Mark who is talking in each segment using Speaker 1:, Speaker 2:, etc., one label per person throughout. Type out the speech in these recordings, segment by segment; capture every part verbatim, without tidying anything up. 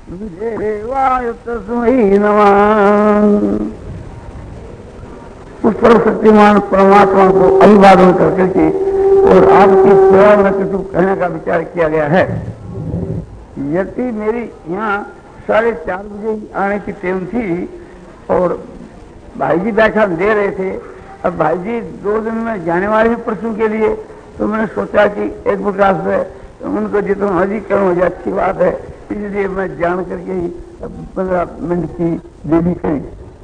Speaker 1: देवाय तस्मै नमः। उस सर्वशक्तिमान परमात्मा को अभिवादन करके के और आपकी सेवा में कुछ कहने का विचार किया गया है। यदि मेरी यहाँ साढ़े चार बजे आने की टाइम थी और भाई जी व्याख्यान दे रहे थे। अब भाई जी दो दिन में जाने वाले हैं परसों के लिए, तो मैंने सोचा कि एक प्रकार से उनको जितना मर्जीकरण हो जाए अच्छी बात है, इसलिए मैं जान करके ही पंद्रह मिनट की देरी करी।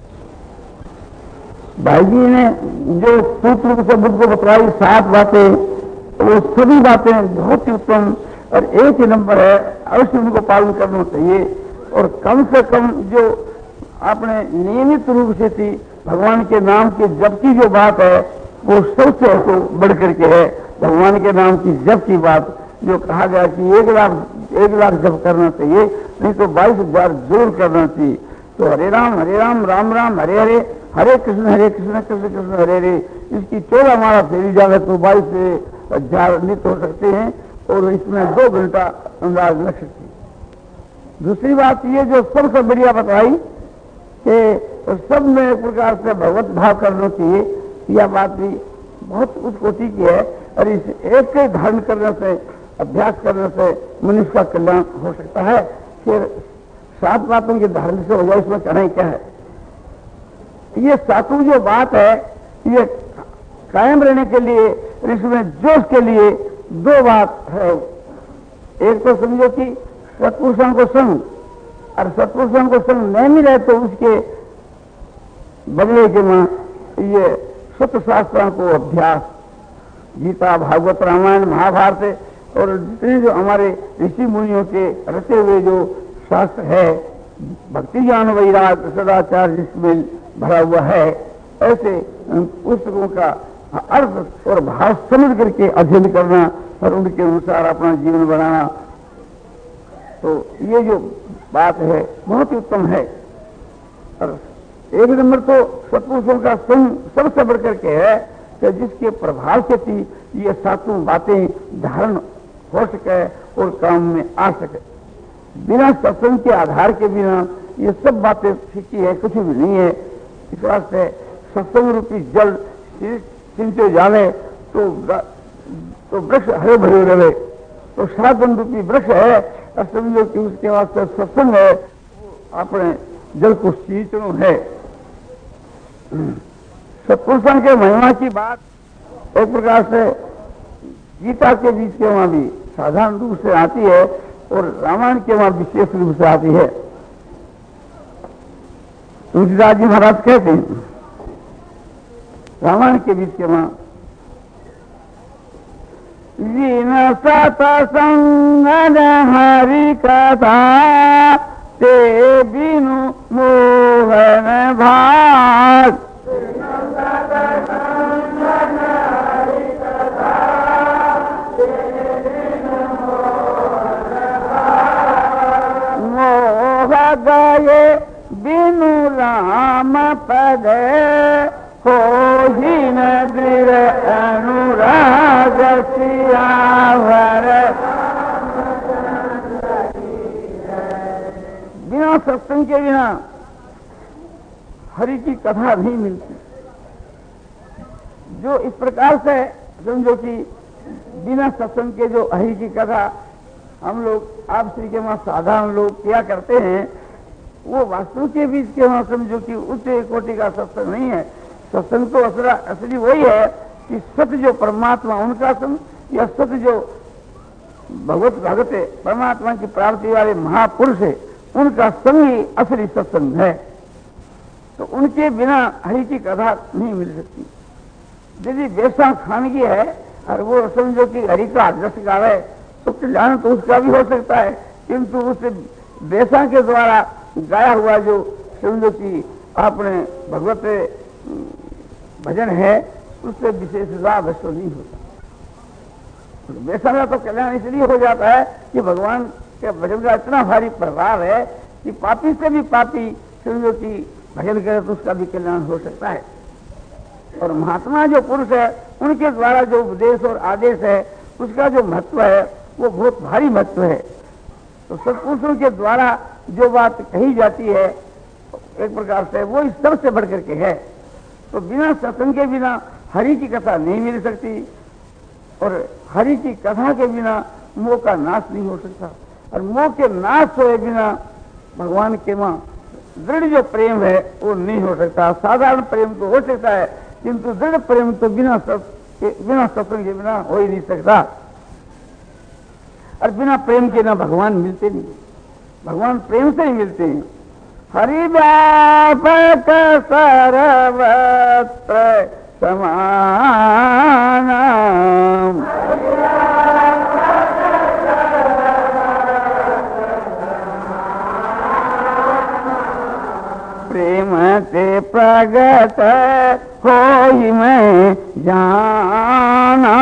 Speaker 1: भाई जी ने जो सूत्र से बुद्ध को बतलाई सात बातें, वो सभी बातें बहुत ही उत्तम और एक ही नंबर है, अवश्य उनको पालन करना चाहिए। और कम से कम जो आपने नियमित रूप से थी भगवान के नाम के जप की जो बात है वो सबसे तो बढ़ करके है। भगवान के नाम की जप की बात जो कहा गया कि एक लाख एक लाख जप करना चाहिए, नहीं तो बाईस हजार जरूर करना चाहिए। तो हरे राम हरे राम राम राम हरे हरे, हरे कृष्ण हरे कृष्ण कृष्ण कृष्ण हरे हरे, इसकी चौदह माला फेरी जाए तो बाईस हजार नित हो सकते हैं और इसमें दो घंटा अंदाज लग सकती है। दूसरी बात ये जो सबसे बढ़िया बताई कि सब में एक प्रकार से भगवत भाव करना चाहिए, यह बात भी बहुत उच्च कोटि की है। और इस एक के धारण करने से, अभ्यास करने से मनुष्य का कल्याण हो सकता है। फिर सात बातों के धारण से हो जाए, इसमें कहना क्या है। ये सातों जो बात है ये कायम रहने के लिए, इसमें जोश के लिए दो बात है। एक तो समझो कि सत्पुरुषों को संग, और सत्पुरुषों को संग नहीं मिले तो उसके बदले के मां ये सत्य शास्त्रों को अभ्यास, गीता भागवत रामायण महाभारत और जितने जो हमारे ऋषि मुनियों के रचे हुए जो शास्त्र है, भक्ति ज्ञान वैराग सदाचार जिसमें भरा हुआ है, ऐसे पुस्तकों का अर्थ और भाव समझ करके अध्ययन करना और उनके अनुसार अपना जीवन बनाना, तो ये जो बात है बहुत ही उत्तम है। और एक नंबर तो सत्पुरुषों का संग सबसे बढ़ करके है कि जिसके प्रभाव से थी ये सातों बातें धारण हो सके और काम में आ सके। बिना सत्संग के आधार के बिना ये सब बातें फीकी है, कुछ भी नहीं है। इस वास्ते सत्संग रूपी जल सिंचे जाने तो तो वृक्ष हरे भरे रहे, तो साधन रूपी वृक्ष है और समझो कि उसके वास्ते सत्संग है, अपने जल को सींचना है। सत्पुरुषों के महिमा की बात एक प्रकार से गीता के बीच के वहां भी साधारण रूप से आती है और रामायण के वहां विशेष रूप से आती है। तुलसीदास जी महाराज कहते हैं रामायण के बीच के वहां जीन सतसंग हरि कथा ते बिनु मोहन भाग, मोह गए बिनु राम पद हो ही न दृढ़ अनुराग सियावर। बिना सत्संग के बिना हरि की कथा नहीं मिलती। जो इस प्रकार से समझो कि बिना सत्संग के जो हरि की कथा हम लोग आप श्री के वहां साधारण लोग क्या करते हैं, वो वास्तु के बीच के वहां समझो कि उच्च कोटि का सत्संग नहीं है। सत्संग तो असरा असली वही है कि सत्य जो परमात्मा उनका संग या सत्य जो भगवत भगत है, परमात्मा की प्राप्ति वाले महापुरुष है, उनका संग ही असली सत्संग है। तो उनके बिना हरि की कथा नहीं मिल सकती। यदि बेसा खानगी है और वो समझो कि हरि का रस गावे तो कल्याण तो उसका भी हो सकता है, किंतु उस बेसा के द्वारा गाया हुआ जो समझो कि आपने भगवत भजन है उससे विशेष लाभ तो नहीं होता। बेसा का तो कल्याण इसलिए हो जाता है कि भगवान के भजन का इतना भारी प्रभाव है कि पापी से भी पापी समझो कि भजन करे तो उसका भी कल्याण हो सकता है। और महात्मा जो पुरुष है उनके द्वारा जो उपदेश और आदेश है उसका जो महत्व है वो बहुत भारी महत्व है। तो सत्पुरुषों के द्वारा जो बात कही जाती है एक प्रकार से वो इस सबसे बढ़ करके है। तो बिना सत्संग के बिना हरि की कथा नहीं मिल सकती, और हरि की कथा के बिना मोह का नाश नहीं हो सकता, और मोह के नाश हुए बिना भगवान के मां दृढ़ जो प्रेम है वो नहीं हो सकता। साधारण प्रेम तो हो सकता है, किंतु दृढ़ प्रेम तो बिना बिना सत्संग के बिना हो ही नहीं सकता। और बिना प्रेम के ना भगवान मिलते नहीं, भगवान प्रेम से ही मिलते हैं। हरि व्यापक सर्वत्र समान, प्रेम से प्रगट होई मैं जाना।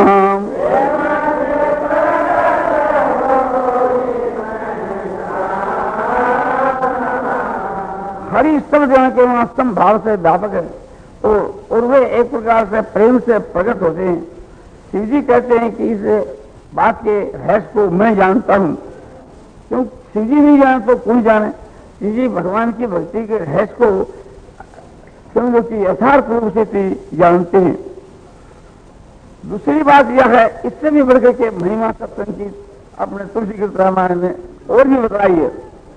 Speaker 1: हरि सब जन के वास्तव भाव से व्यापक है, तो और वे एक प्रकार से प्रेम से प्रकट होते हैं। शिव जी कहते हैं कि इस बात के रहस्य को मैं जानता हूं, क्यों शिव जी नहीं जाने तो कौन जाने। शिव जी भगवान की भक्ति के रहस्य को समझो कि यथार्थ रूप से जानते हैं। दूसरी बात यह है, इससे भी बढ़कर के महिमा सत्संग की अपने तुलसीकृत रामायण में और भी बताई है।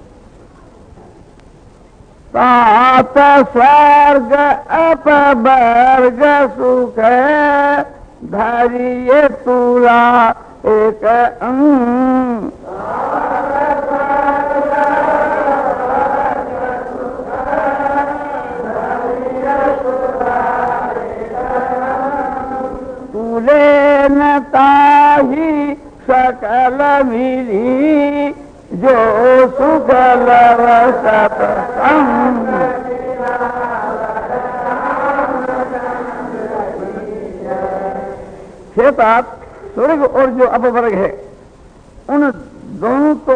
Speaker 1: तात स्वर्ग अपवर्ग सुख धैर्य तुला एक अंग, तुले न ताही सकल मिली जो सुख लव सत्संग। खेतात स्वर्ग और जो अपवर्ग है उन दोनों को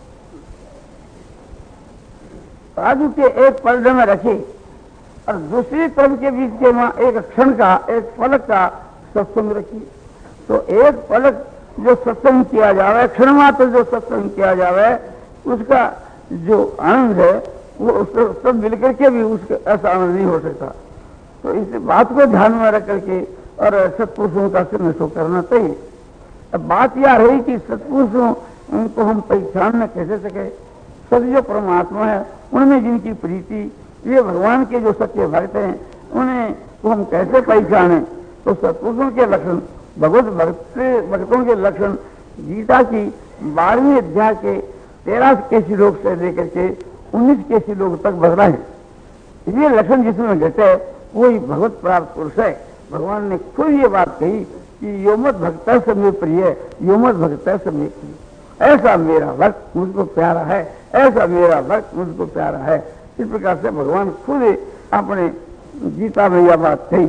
Speaker 1: राजू के एक पर्दे में रखी, और दूसरी तरफ के बीच के वहां एक क्षण का एक पलक का सत्संग रखी। तो एक पलक जो सत्संग किया जावे, क्षण मात्र जो सत्संग किया जावे, उसका जो आनंद है वो सब मिलकर के भी उसका ऐसा आनंद नहीं हो सकता। तो इस बात को ध्यान में रख करके और सत्पुरुषों का सिमरण करना चाहिए। अब बात यह रही कि सत्पुरुषों उनको हम पहचान न कैसे सके। सब जो परमात्मा है उनमें जिनकी प्रीति, ये भगवान के जो सच्चे भक्त हैं उन्हें तो हम कैसे पहचाने। तो सत्पुरुषों के लक्षण, भगवत भक्त भक्तों के लक्षण गीता की बारहवीं अध्याय के तेरह के श्लोक से लेकर के उन्नीस के श्लोक तक बदला है। ये लक्षण जिसमें घटे वही भगवत प्राप्त पुरुष है। भगवान ने खुद ये बात कही कि योमत भक्त समय प्रिय, योमत भक्त समय प्रिय। ऐसा मेरा भक्त मुझको प्यारा है, ऐसा मेरा भक्त मुझको प्यारा है। इस प्रकार से भगवान खुद अपने गीता में यह बात कही।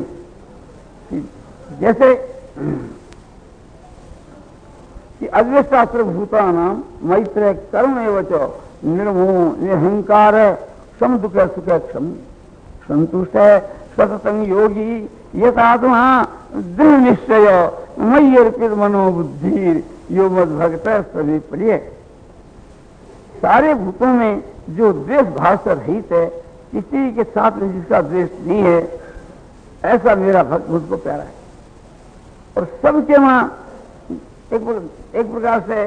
Speaker 1: जैसे कि अद्वैतास्त्र भूतानाम मैत्र कर्म एवं निर्मोह निहंकार सम दुख सुख क्षम संतुष्ट सतसंग योगी यथात्मा दृढ़ निश्चय मयि अर्पित मनोबुद्धि यो मद भक्त सभी प्रिय। सारे भूतों में जो द्वेष भाव से रहित है, किसी के साथ में जिसका द्वेष नहीं है, ऐसा मेरा भक्त मुझको प्यारा है। और सबके वहां एक, एक प्रकार से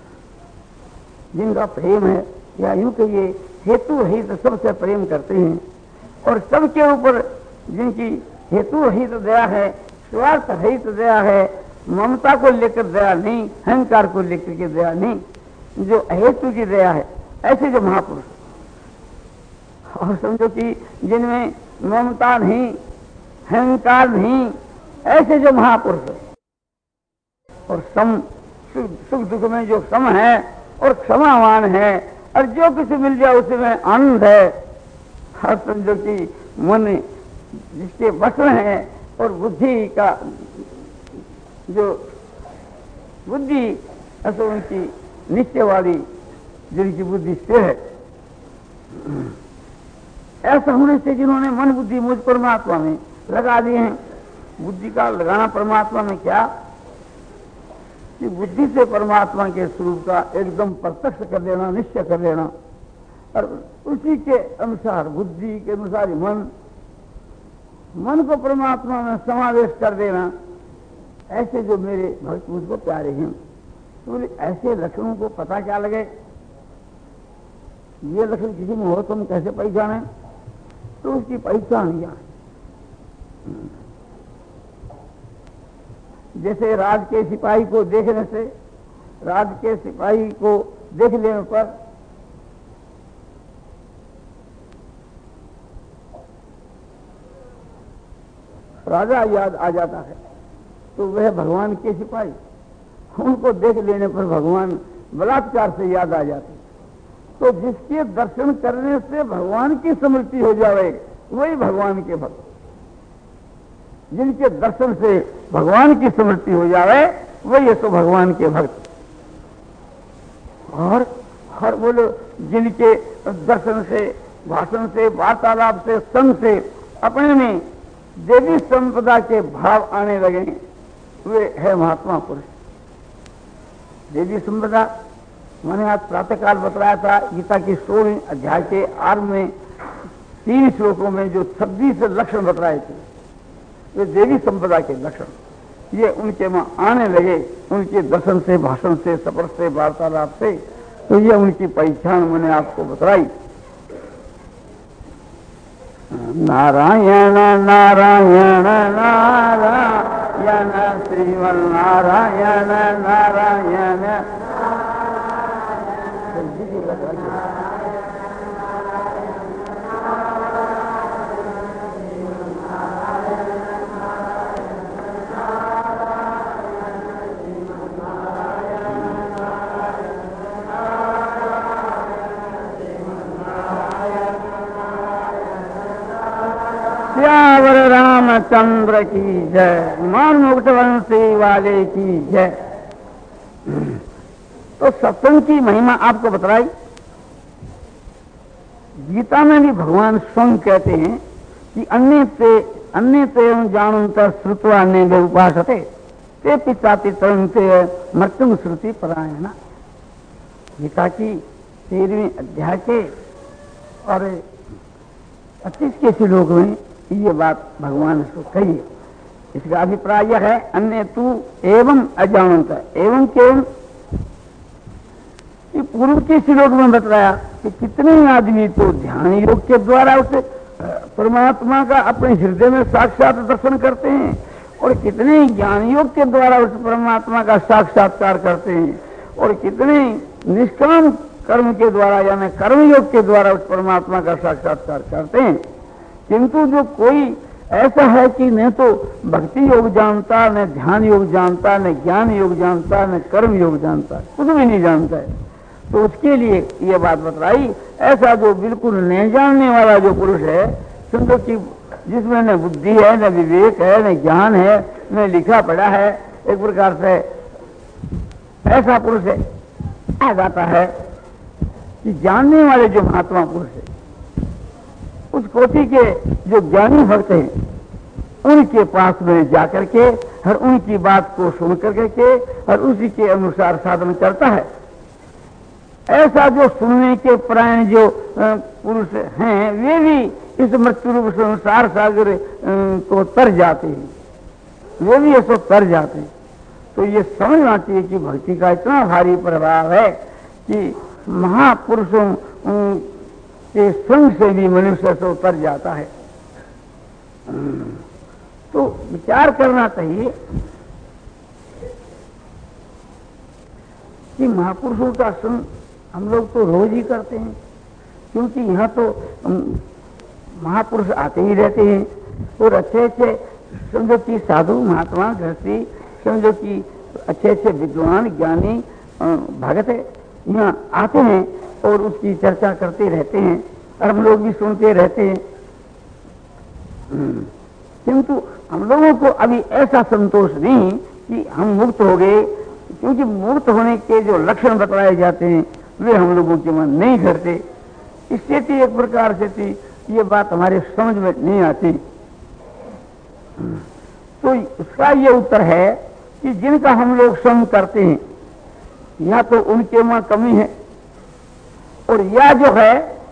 Speaker 1: जिनका प्रेम है, या यूं कहिए हेतु रहित सबसे प्रेम करते हैं, और सबके ऊपर जिनकी हेतु रहित दया है, स्वार्थ रहित दया है, ममता को लेकर दया नहीं, अहंकार को लेकर के दया नहीं, जो हेतु की दया है, ऐसे जो महापुरुष। और समझो कि जिनमें ममता नहीं, अहंकार नहीं, ऐसे जो महापुरुष है, और सम सुख दुख में जो सम है और क्षमावान है, और जो किसी मिल जाए उसमें आनंद है। हर समझो कि मन जिसके वश में है, और बुद्धि का जो बुद्धि ऐसा उनकी निश्चय वाली जिनकी बुद्धि स्थिर है, ऐसा होने से जिन्होंने मन बुद्धि मुझ परमात्मा में लगा दिए हैं। बुद्धि का लगाना परमात्मा में क्या कि बुद्धि से परमात्मा के स्वरूप का एकदम प्रत्यक्ष कर देना, निश्चय कर लेना, और उसी के अनुसार बुद्धि के अनुसार मन मन को परमात्मा में समावेश कर देना। ऐसे जो मेरे भक्त मुझको प्यारे हैं, तो बोले ऐसे लक्षणों को पता क्या लगे, ये लक्षण किसी में हो तो हम कैसे पहचाने? तो उसकी पहचान क्या है? जैसे राज के सिपाही को देखने से, राज के सिपाही को देख लेने पर राजा याद आ जाता है, तो वह भगवान के सिपाही, उनको देख लेने पर भगवान बलात्कार से याद आ जाते। तो जिसके दर्शन करने से भगवान की स्मृति हो जाए वही भगवान के भक्त। जिनके दर्शन से भगवान की स्मृति हो जाए वही तो भगवान के भक्त। और हर बोलो जिनके दर्शन से, भाषण से, वार्तालाप से, संग से अपने में देवी संपदा के भाव आने लगे, वे है महात्मा पुरुष। देवी संपदा मैंने आज प्रातःकाल बताया था, गीता की सोलह अध्याय के आरंभ में तीन श्लोकों में जो छब्बीस लक्षण बतलाए थे, वे देवी संपदा के लक्षण ये उनके में आने लगे, उनके दर्शन से, भाषण से, स्पर्श से, वार्तालाप से। तो ये उनकी पहचान मैंने आपको बतलाई। नारायण नारायण नारायण श्रीमन नारायण नारायण। श्यावर रामचंद्र की जय, मान मुक्तवंशी वाले की जय। तो सत्संग की महिमा आपको बतलाई। गीता में भी भगवान स्वयं कहते हैं कि अन्य ते अन्य ते जानन्त श्रुत्वा अन्य उपासते ते पिताति तरन्ते मृत्युम श्रुति परायण। गीता की तेरहवीं अध्याय के और पच्चीस के श्लोक में ये बात भगवान ने कही है। इसका अभिप्राय यह है, अन्य तू एवं अजानंत, एवं केवल कि पूर्व के श्लोक में बताया कि कितने आदमी तो ध्यान योग के द्वारा उसे परमात्मा का अपने हृदय में साक्षात दर्शन करते हैं, और कितने ज्ञान योग के द्वारा उस परमात्मा का साक्षात्कार करते हैं, और कितने निष्काम कर्म के द्वारा यानी कर्म योग के द्वारा उस परमात्मा का साक्षात्कार करते हैं। किंतु जो कोई ऐसा है कि न तो भक्ति योग जानता, न ध्यान योग जानता, न ज्ञान योग जानता, न कर्म योग जानता, कुछ भी नहीं जानता है, तो उसके लिए ये बात बतलाई। ऐसा जो बिल्कुल नहीं जानने वाला जो पुरुष है, समझो कि जिसमें न बुद्धि है, न विवेक है, न ज्ञान है, न लिखा पढ़ा है, एक प्रकार से ऐसा पुरुष है, आ जाता है कि जानने वाले जो महात्मा पुरुष है, उस कोटि के जो ज्ञानी भक्त हैं, उनके पास में जाकर के हर उनकी बात को सुन करके के और उसी के अनुसार साधन करता है। ऐसा जो सुनने के परायण जो पुरुष हैं, वे भी इस मृत्यु रूप संसार सागर को तर जाते हैं, वे भी ऐसा तर जाते हैं। तो ये समझना चाहिए कि भक्ति का इतना भारी प्रभाव है कि महापुरुषों के संग से भी मनुष्य से उतर जाता है। तो विचार करना चाहिए कि महापुरुषों का संग हम लोग तो रोज ही करते हैं, क्योंकि यहाँ तो महापुरुष आते ही रहते हैं, और अच्छे अच्छे समझो कि साधु महात्मा गृहस्थी, समझो कि अच्छे अच्छे विद्वान ज्ञानी भगत यहाँ आते हैं और उसकी चर्चा करते रहते हैं, और हम लोग भी सुनते रहते हैं। किंतु हम लोगों को अभी ऐसा संतोष नहीं कि हम मुक्त हो गए, क्योंकि मुक्त होने के जो लक्षण बताए जाते हैं वे हम लोगों के मन नहीं करते। इससे थी एक प्रकार से थी ये बात हमारे समझ में नहीं आती। तो उसका ये उत्तर है कि जिनका हम लोग संग करते हैं, या तो उनके में कमी है, और या जो है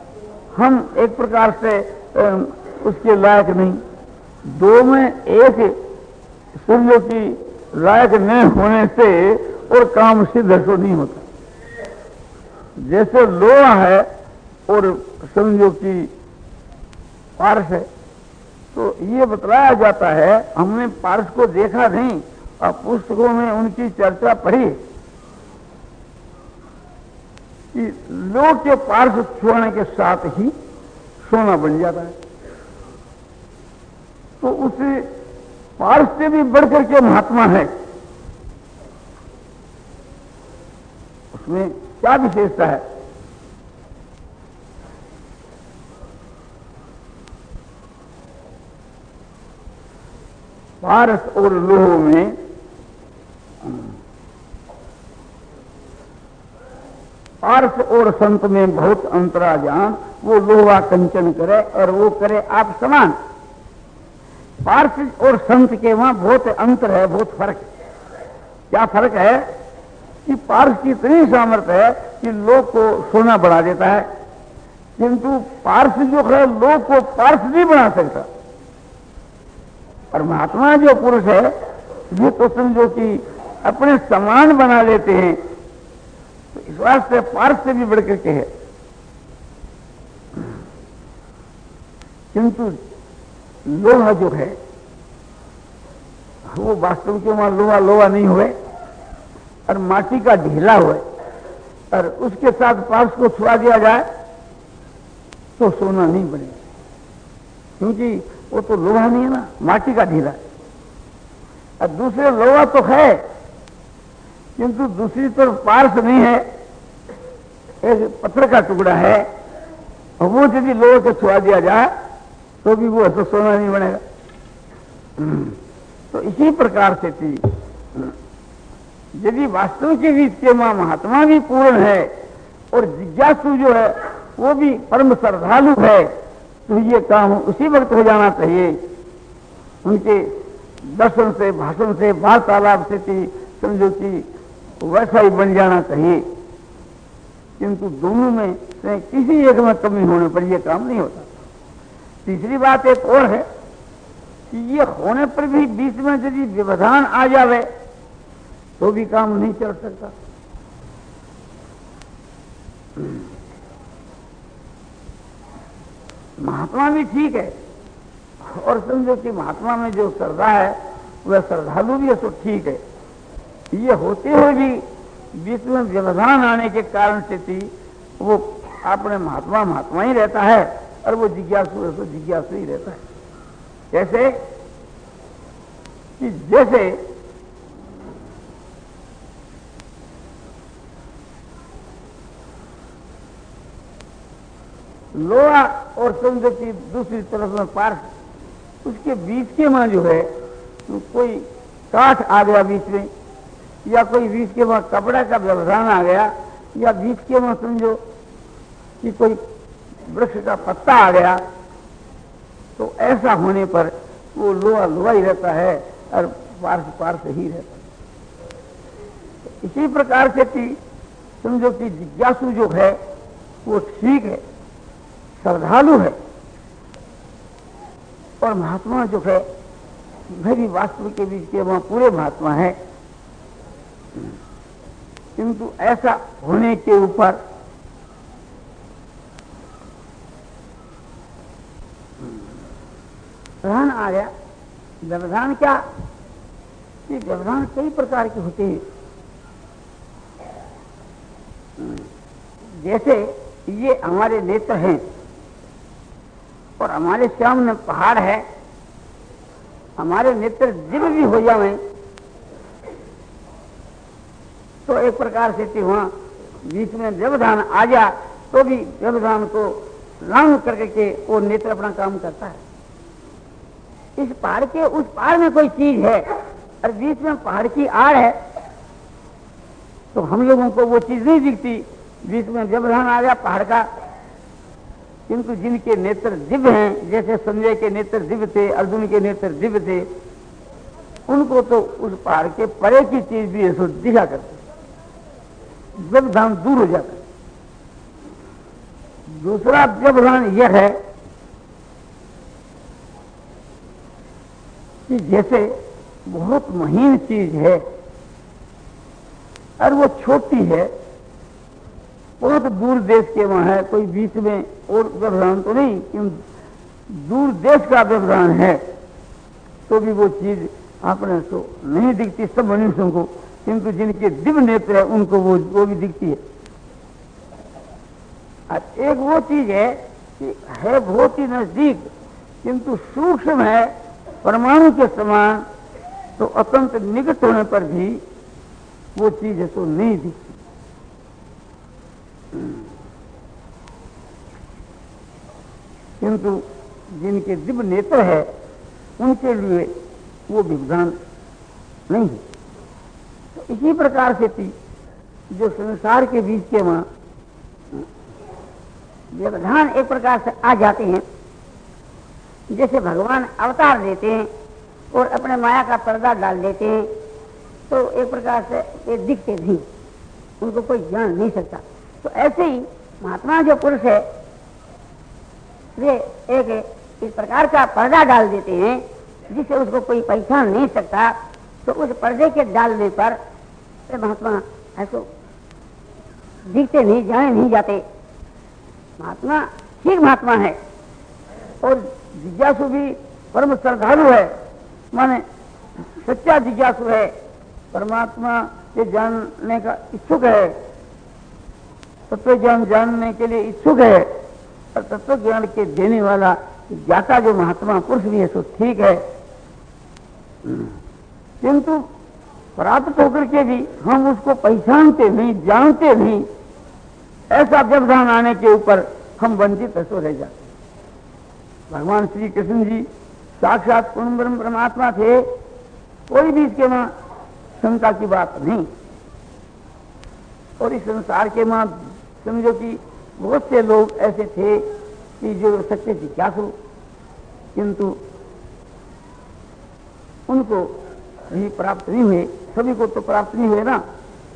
Speaker 1: हम एक प्रकार से उसके लायक नहीं। दो में एक समझो कि लायक न होने से और काम सिद्ध तो नहीं होता। जैसे लोहा है और समझो कि पारस है, तो ये बतलाया जाता है, हमने पारस को देखा नहीं और पुस्तकों में उनकी चर्चा पढ़ी कि लोह के पारस छूने के साथ ही सोना बन जाता है। तो उसे पारस से भी बढ़कर के महात्मा है, उसमें क्या विशेषता है? पारस और लोह में पारस और संत में बहुत अंतरा जान, वो लोहा कंचन करे और वो करे आप समान। पारस और संत के वहां बहुत अंतर है, बहुत फर्क है। क्या फर्क है कि पारस की इतनी सामर्थ्य है कि लोग को सोना बना देता है, किंतु पारस जो है लोग को पारस नहीं बना सकता। और महात्मा जो पुरुष है ये तो समझो कि अपने समान बना लेते हैं। तो इस वास्ते पारस से भी बढ़कर के है। किंतु लोहा जो है वो वास्तव के वहां लोहा लोहा नहीं हुए और माटी का ढीला हुए और उसके साथ पारस को छुआ दिया जाए तो सोना नहीं बनेगा, क्योंकि वो तो लोहा नहीं है ना, माटी का ढीला है। और दूसरे लोहा तो है किंतु दूसरी तरफ पारस नहीं है, एक पत्थर का टुकड़ा है, और वो यदि लोहे को छुआ दिया जाए तो भी वो तो सोना नहीं बनेगा। तो इसी प्रकार से थी, यदि वास्तव के बीच के मां महात्मा भी पूर्ण है और जिज्ञासु जो है वो भी परम श्रद्धालु है, तो ये काम उसी वक्त हो जाना चाहिए। उनके दर्शन से, भाषण से, वार्तालाप से थी समझो कि वैसा ही बन जाना चाहिए। किंतु दोनों में से किसी एक में कमी होने पर यह काम नहीं होता। तीसरी बात एक और है कि ये होने पर भी बीच में यदि व्यवधान आ जावे तो भी काम नहीं चल सकता। महात्मा भी ठीक है और समझो कि महात्मा में जो श्रद्धा है वह श्रद्धालु भी है, तो ठीक है। ये होते हुए भी बीच में व्यवधान आने के कारण से थी वो अपने महात्मा महात्मा ही रहता है और वो जिज्ञासु है तो जिज्ञासु ही रहता है। कैसे कि जैसे लोहा और समझो कि दूसरी तरफ में पार्श, उसके बीच के में जो है कोई काठ आ गया बीच में, या कोई बीच के वहां कपड़ा का व्यवधान आ गया, या बीच के वहां समझो कि कोई वृक्ष का पत्ता आ गया, तो ऐसा होने पर वो लोहा लोहा ही रहता है और पार्श पार्श ही रहता है। इसी प्रकार से थी समझो कि जिज्ञासु जो है वो ठीक है, श्रद्धालु है, और महात्मा जो है वह भी वास्तव के बीच के वहां पूरे महात्मा है। किंतु ऐसा होने के ऊपर व्यवधान आ गया। व्यवधान क्या? ये व्यवधान कई प्रकार के होते हैं। जैसे ये हमारे नेत्र हैं और हमारे सामने पहाड़ है, हमारे नेत्र दिव्य भी हो जाए तो एक प्रकार से वहां बीच में व्यवधान आ जा तो भी व्यवधान को लांघ करके वो नेत्र अपना काम करता है। इस पहाड़ के उस पहाड़ में कोई चीज है और बीच में पहाड़ की आड़ है तो हम लोगों को वो चीज नहीं दिखती, बीच में व्यवधान आ गया पहाड़ का। किंतु जिनके नेत्र दिव्य हैं, जैसे संजय के नेत्र दिव्य थे, अर्जुन के नेत्र दिव्य थे, उनको तो उस पहाड़ के परे की चीज भी ऐसा दिखा करते, व्यवधान दूर हो जाता है। दूसरा व्यवधान यह है कि जैसे बहुत महीन चीज है और वो छोटी है, बहुत दूर देश के वहां है, कोई बीच में और व्यवधान तो नहीं, क्योंकि दूर देश का व्यवधान है तो भी वो चीज आपने तो नहीं दिखती सब मनुष्यों को, किंतु जिनके दिव्य नेत्र है उनको वो वो भी दिखती है। और एक वो चीज है कि है बहुत ही नजदीक किंतु सूक्ष्म है, परमाणु के समान, तो अत्यंत निकट होने पर भी वो चीज है तो नहीं दिखती। किंतु जिनके दिव्य नेत्र है उनके लिए वो व्यवधान नहीं है। तो इसी प्रकार से थी जो संसार के बीच के वहां व्यवधान एक प्रकार से आ जाते हैं, जैसे भगवान अवतार देते हैं और अपने माया का पर्दा डाल देते हैं, तो एक प्रकार से ये दिखते नहीं, उनको कोई जान नहीं सकता। तो ऐसे ही महात्मा जो पुरुष है वे एक इस प्रकार का पर्दा डाल देते हैं जिसे उसको कोई पहचान नहीं सकता। तो उस पर्दे के डालने पर महात्मा ऐसो दिखते नहीं, जाने नहीं जाते। महात्मा ठीक महात्मा है और जिज्ञासु भी परम श्रद्धालु है, माने सच्चा जिज्ञासु है, परमात्मा के जानने का इच्छुक है, तत्व ज्ञान जानने के लिए इच्छुक है, और तत्व ज्ञान के देने वाला ज्ञाता जो महात्मा पुरुष भी है सो ठीक है। किंतु प्राप्त होकर के भी हम उसको पहचानते नहीं, जानते नहीं, ऐसा व्यवधान आने के ऊपर हम वंचित ऐसो रह जाते। भगवान श्री कृष्ण जी साक्षात पूर्ण ब्रह्म परमात्मा थे, कोई भी इसके वहां शंका की बात नहीं। और इस संसार के वहां समझो कि बहुत से लोग ऐसे थे कि जो सच्चे जिज्ञासु, किंतु उनको भी प्राप्त नहीं हुए, सभी को तो प्राप्त नहीं हुए ना।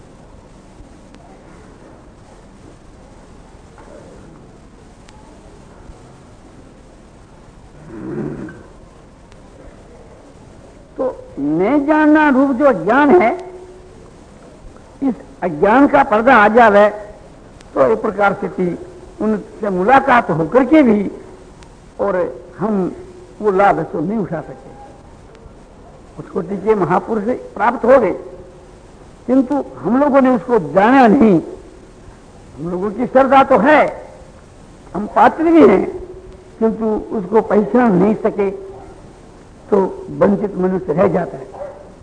Speaker 1: तो मैं जानना रूप जो अज्ञान है, इस अज्ञान का पर्दा आ जावे तो एक प्रकार से थी उनसे मुलाकात होकर के भी और हम वो लाभ ऐसा नहीं उठा सकते। उसको टीके महापुरुष प्राप्त हो गए, किंतु हम लोगों ने उसको जाना नहीं। हम लोगों की श्रद्धा तो है, हम पात्र भी हैं, किंतु उसको पहचान नहीं सके तो वंचित मनुष्य रह जाता है।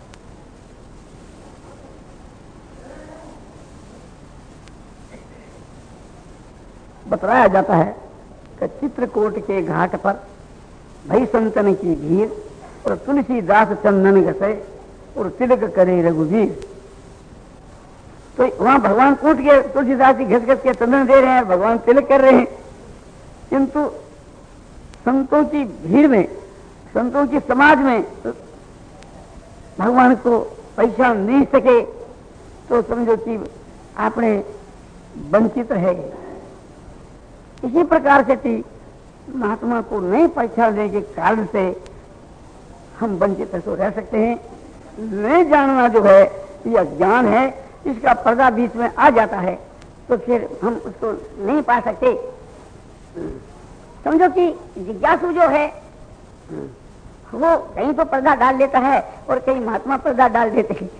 Speaker 1: बतलाया जाता है कि चित्रकूट के घाट पर भई संतन की भीड़ और तुलसीदास चंदन घसे और तिलक करे रघुवीर। तो वहां भगवान कूट के तुलसीदास जी घस घस के चंदन दे रहे हैं, भगवान तिलक कर रहे हैं, किंतु संतों की भीड़ में, संतों की समाज में भगवान को पहचान नहीं सके तो समझो कि आपने वंचित रह गए। इसी प्रकार से थी महात्मा को नहीं पहचानने के कारण से हम वंचित तो रह सकते हैं। नहीं जानना जो है यह ज्ञान है, इसका पर्दा बीच में आ जाता है तो फिर हम उसको नहीं पा सकते। समझो कि जिज्ञासु जो है वो कहीं तो पर्दा डाल लेता है और कहीं महात्मा पर्दा डाल देते हैं।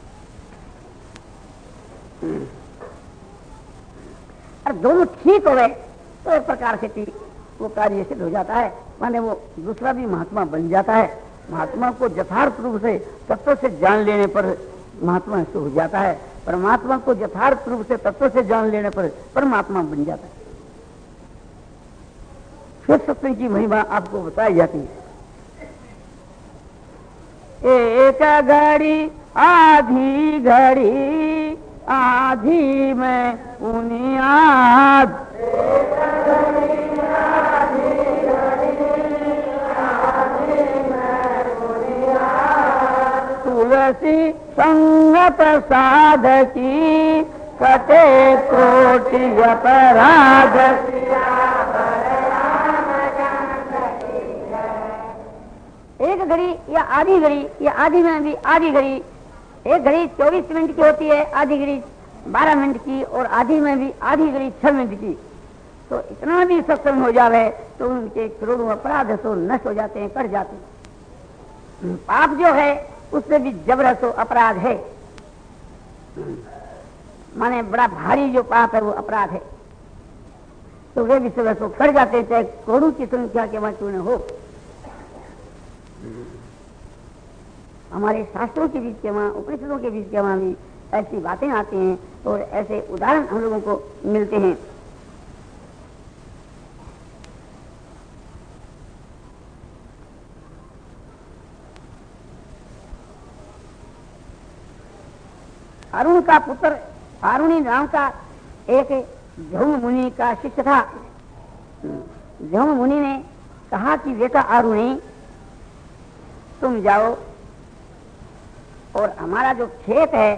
Speaker 1: और दोनों ठीक हो गए तो एक प्रकार से वो कार्य सिद्ध हो जाता है, माने वो दूसरा भी महात्मा बन जाता है। महात्मा को यथार्थ रूप से तत्व से जान लेने पर महात्मा ऐसे हो जाता है, परमात्मा को यथार्थ रूप से तत्व से जान लेने पर परमात्मा बन जाता है। फिर सत्य की महिमा आपको बताई जाती है। एक घड़ी आधी घड़ी आधी में बुनियाद, तुलसी संगत साधकी कटे कोटि अपराध।
Speaker 2: एक घड़ी या आधी घड़ी या आधी में भी आधी घड़ी, एक घड़ी चौबीस मिनट की होती है, आधी घड़ी बारह मिनट की, और आधी में भी आधी घड़ी छह मिनट की। तो इतना भी सत्संग हो जावे तो उनके करोड़ों अपराध तो नष्ट हो जाते हैं, कट जाते हैं। पाप जो है उससे भी जबरदस्त अपराध है, माने बड़ा भारी जो पाप है वो अपराध है, तो वे भी सब तो कट जाते हैं, चाहे करोड़ों की संख्या के वहां क्यों न हो। हमारे शास्त्रों के बीच के वहां, उपनिषदों के बीच के वहां भी ऐसी बातें आती हैं और ऐसे उदाहरण हम लोगों को मिलते हैं। अरुण का पुत्र अरुणी नाम का एक जौन मुनि का शिष्य था। जौन मुनि ने कहा कि बेटा अरुणी, तुम जाओ और हमारा जो खेत है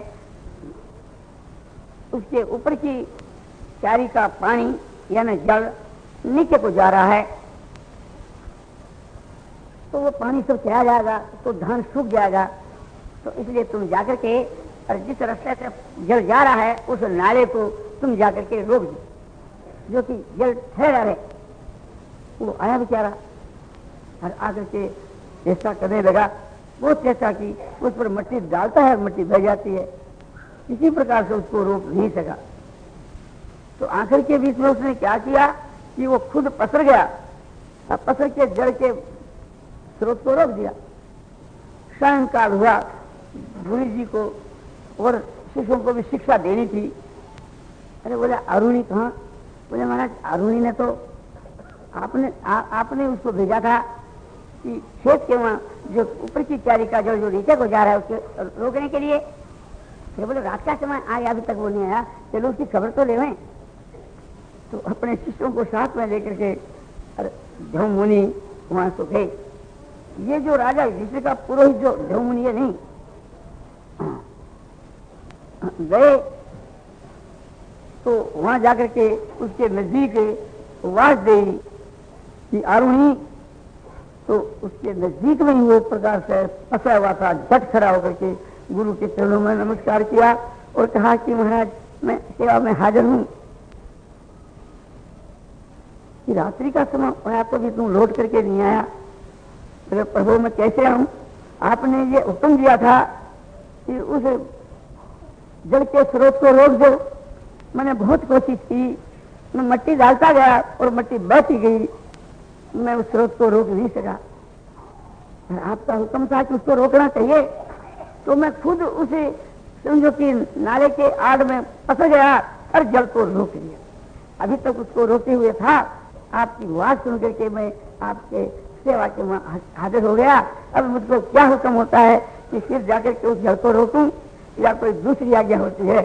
Speaker 2: उसके ऊपर की चारी का पानी यानी जल नीचे को जा रहा है, तो वो पानी सब चला जाएगा तो धान सूख जाएगा, तो इसलिए तुम जाकर के और जिस रास्ते से जल जा रहा है उस नाले को तुम जाकर के रोक दो, जो कि जल ठहरा रहे। वो आया बेचारा और आकर के चेष्टा करने लगा, बहुत चेष्टा की, उस पर मिट्टी डालता है, मिट्टी बह जाती है, किसी प्रकार से उसको रोक नहीं सका। तो आखिर के बीच में उसने क्या किया कि वो खुद पसर गया और पसर के जड़ के स्रोत को रोक दिया। सायंकाल हुआ, गुरु जी को और शिष्यों को भी शिक्षा देनी थी। अरे बोले अरुणी कहाँ? बोले महाराज अरुणी ने तो आपने आ, आपने उसको भेजा था कि खेत के वहां जो ऊपर की क्यारी का जल जो नीचे को जा रहा है उसके रोकने के लिए। फिर बोले रात का समय आया, अभी तक वो नहीं आया, चलो उसकी खबर तो लेवें। तो अपने शिष्यों को साथ में लेकर के धौम मुनि वहां से गए। ये जो राजा युधिष्ठिर का पुरोहित जो धौम मुनि है नहीं गए, तो वहां जाकर के उसके नजदीक वास दे कि आरुणी, तो उसके नजदीक में ही वो एक प्रकार से फंसा हुआ था। झट खड़ा होकर के गुरु के चरणों में नमस्कार किया और कहा कि महाराज मैं सेवा में हाजिर हूं। कि रात्रि का समय होया तो भी तुम लौट करके नहीं आया। तो प्रभु मैं कैसे आऊं? आपने ये हुक्म दिया था कि उस जल के स्रोत को रोक दो। मैंने बहुत कोशिश की, मैं मिट्टी डालता गया और मिट्टी बहती गई, मैं उस स्रोत को रोक नहीं सका। आपका हुक्म था कि उसको रोकना चाहिए, तो मैं खुद उसे समझो कि नाले के आड़ में फंस गया और जल को रोक दिया। अभी तक उसको रोके हुए था, आपकी आवाज सुन करके मैं आपके सेवा के वहां हाजिर हो गया। अब मुझको क्या हुक्म होता है कि फिर जाकर के उस जल को रोकूं या कोई दूसरी आज्ञा होती है?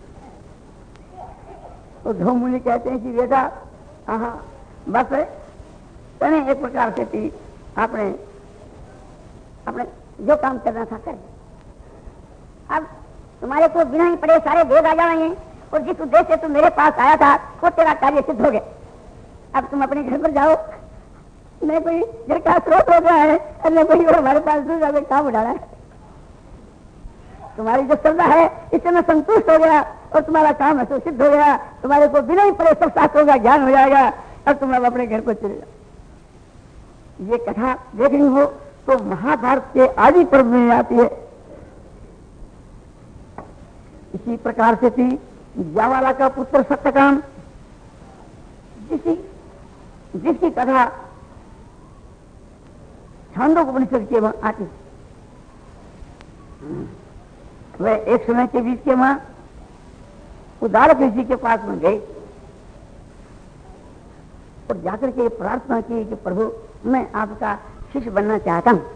Speaker 2: तो धौम मुनि कहते हैं कि बेटा हाँ बस तने एक प्रकार से थी, आपने आपने जो काम करना था कर। अब तुम्हारे को बिना ही पड़े सारे वेद आ जाएंगे और जिस उद्देश्य से तुम मेरे पास आया था वो तेरा कार्य सिद्ध हो गया। अब तुम अपने घर पर जाओ, न कोई घर का स्रोत हो गया है और न कोई हमारे पास दूसरा कोई काम उठाना है। तुम्हारी जो श्रद्धा है इससे मैं संतुष्ट हो गया और तुम्हारा काम है तो सिद्ध हो गया। तुम्हारे को बिना ही पड़े सब शास्त्रों का ज्ञान हो जाएगा और तुम अब अपने घर को चले जाओ। ये कथा देखनी हो तो महाभारत के आदि पर्व में आती है। इसी प्रकार से थी जावाला का पुत्र सत्यकाम, जिसकी जिसकी कथा छांदोपनिषद के वहां आती। वह एक समय के बीच के वहां उदालक ऋषि के पास में गए और जाकर के प्रार्थना की कि प्रभु मैं आपका शिष्य बनना चाहता हूं।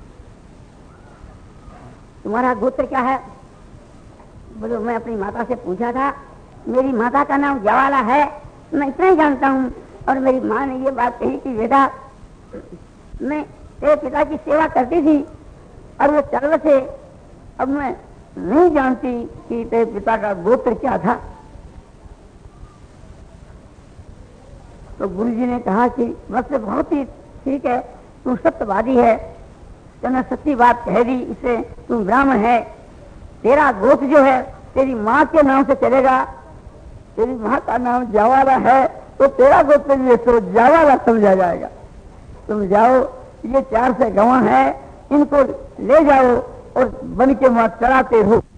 Speaker 2: तुम्हारा गोत्र क्या है? बोलो मैं अपनी माता से पूछा था, मेरी माता का नाम जवाला है, मैं इतना ही जानता हूं। और मेरी माँ ने ये बात कही कि बेटा मैं तेरे पिता की सेवा करती थी और वो चल से अब मैं नहीं जानती कि तेरे पिता का गोत्र क्या था। तो गुरु जी ने कहा कि बस बहुत ही ठीक है, तू सत्यवादी है, तूने सच्ची बात कह दी, इसे तू ब्राह्मण है, तेरा गोत्र जो है तेरी माँ के नाम से चलेगा, तेरी माँ का नाम जावाला है तो तेरा गोत्र भी तो जावाला समझा जाएगा। तुम जाओ, ये चार से गवाह है, इनको ले जाओ और बन के वहां चढ़ाते हो।